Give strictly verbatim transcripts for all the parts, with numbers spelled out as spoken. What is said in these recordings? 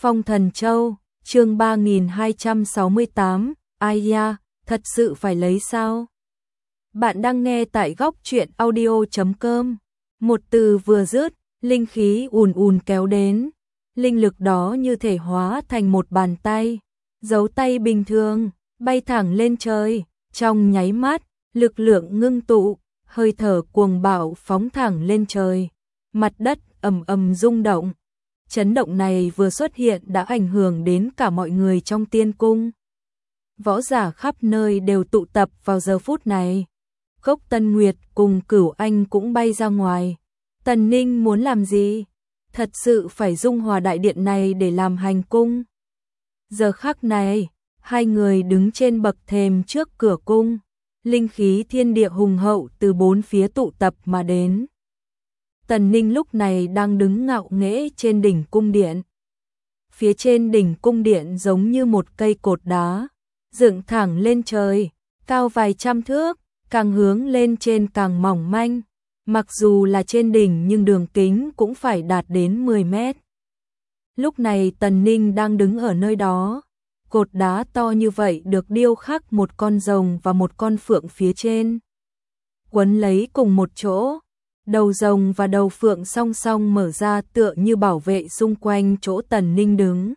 Phong Thần Châu, chương ba nghìn hai trăm sáu mươi tám, ai da, thật sự phải lấy sao? Bạn đang nghe tại góc truyện audio chấm com. Một từ vừa dứt, linh khí ùn ùn kéo đến. Linh lực đó như thể hóa thành một bàn tay, dấu tay bình thường, bay thẳng lên trời. Trong nháy mắt, lực lượng ngưng tụ, hơi thở cuồng bạo phóng thẳng lên trời. Mặt đất ầm ầm rung động. Chấn động này vừa xuất hiện đã ảnh hưởng đến cả mọi người trong tiên cung. Võ giả khắp nơi đều tụ tập vào giờ phút này. Cốc Tân Nguyệt cùng Cửu Anh cũng bay ra ngoài. Tần Ninh muốn làm gì? Thật sự phải dung hòa đại điện này để làm hành cung. Giờ khắc này, hai người đứng trên bậc thềm trước cửa cung. Linh khí thiên địa hùng hậu từ bốn phía tụ tập mà đến. Tần Ninh lúc này đang đứng ngạo nghễ trên đỉnh cung điện. Phía trên đỉnh cung điện giống như một cây cột đá, dựng thẳng lên trời, cao vài trăm thước, càng hướng lên trên càng mỏng manh. Mặc dù là trên đỉnh nhưng đường kính cũng phải đạt đến mười mét. Lúc này Tần Ninh đang đứng ở nơi đó. Cột đá to như vậy được điêu khắc một con rồng và một con phượng phía trên, quấn lấy cùng một chỗ. Đầu rồng và đầu phượng song song mở ra tựa như bảo vệ xung quanh chỗ Tần Ninh đứng.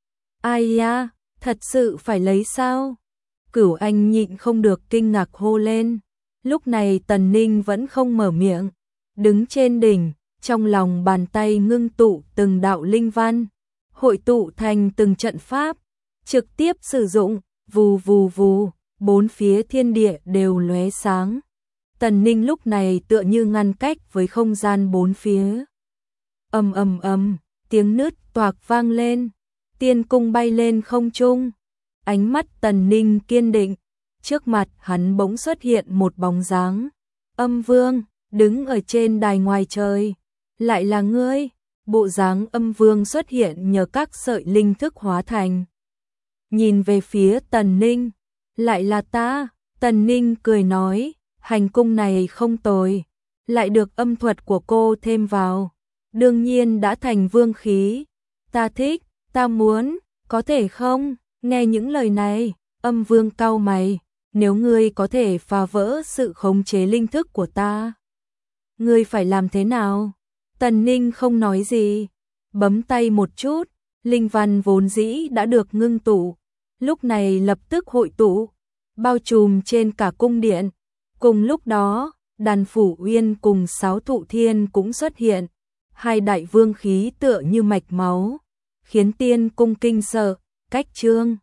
Ai da, thật sự phải lấy sao? Cửu Anh nhịn không được kinh ngạc hô lên. Lúc này Tần Ninh vẫn không mở miệng. Đứng trên đỉnh, trong lòng bàn tay ngưng tụ từng đạo linh văn, hội tụ thành từng trận pháp, trực tiếp sử dụng, vù vù vù, bốn phía thiên địa đều lóe sáng. Tần Ninh lúc này tựa như ngăn cách với không gian bốn phía. Ầm ầm ầm, tiếng nứt toạc vang lên, tiên cung bay lên không trung. Ánh mắt Tần Ninh kiên định, trước mặt hắn bỗng xuất hiện một bóng dáng. Âm Vương, đứng ở trên đài ngoài trời. Lại là ngươi? Bộ dáng Âm Vương xuất hiện nhờ các sợi linh thức hóa thành. Nhìn về phía Tần Ninh, lại là ta. Tần Ninh cười nói, hành cung này không tồi, lại được âm thuật của cô thêm vào, đương nhiên đã thành vương khí. Ta thích, ta muốn, có thể không? Nghe những lời này, Âm Vương cau mày, nếu ngươi có thể phá vỡ sự khống chế linh thức của ta, ngươi phải làm thế nào? Tần Ninh không nói gì, bấm tay một chút, linh văn vốn dĩ đã được ngưng tụ, lúc này lập tức hội tụ, bao trùm trên cả cung điện. Cùng lúc đó, Đàn Phủ Uyên cùng Sáu Thụ Thiên cũng xuất hiện, hai đại vương khí tựa như mạch máu, khiến tiên cung kinh sợ. Cách Trương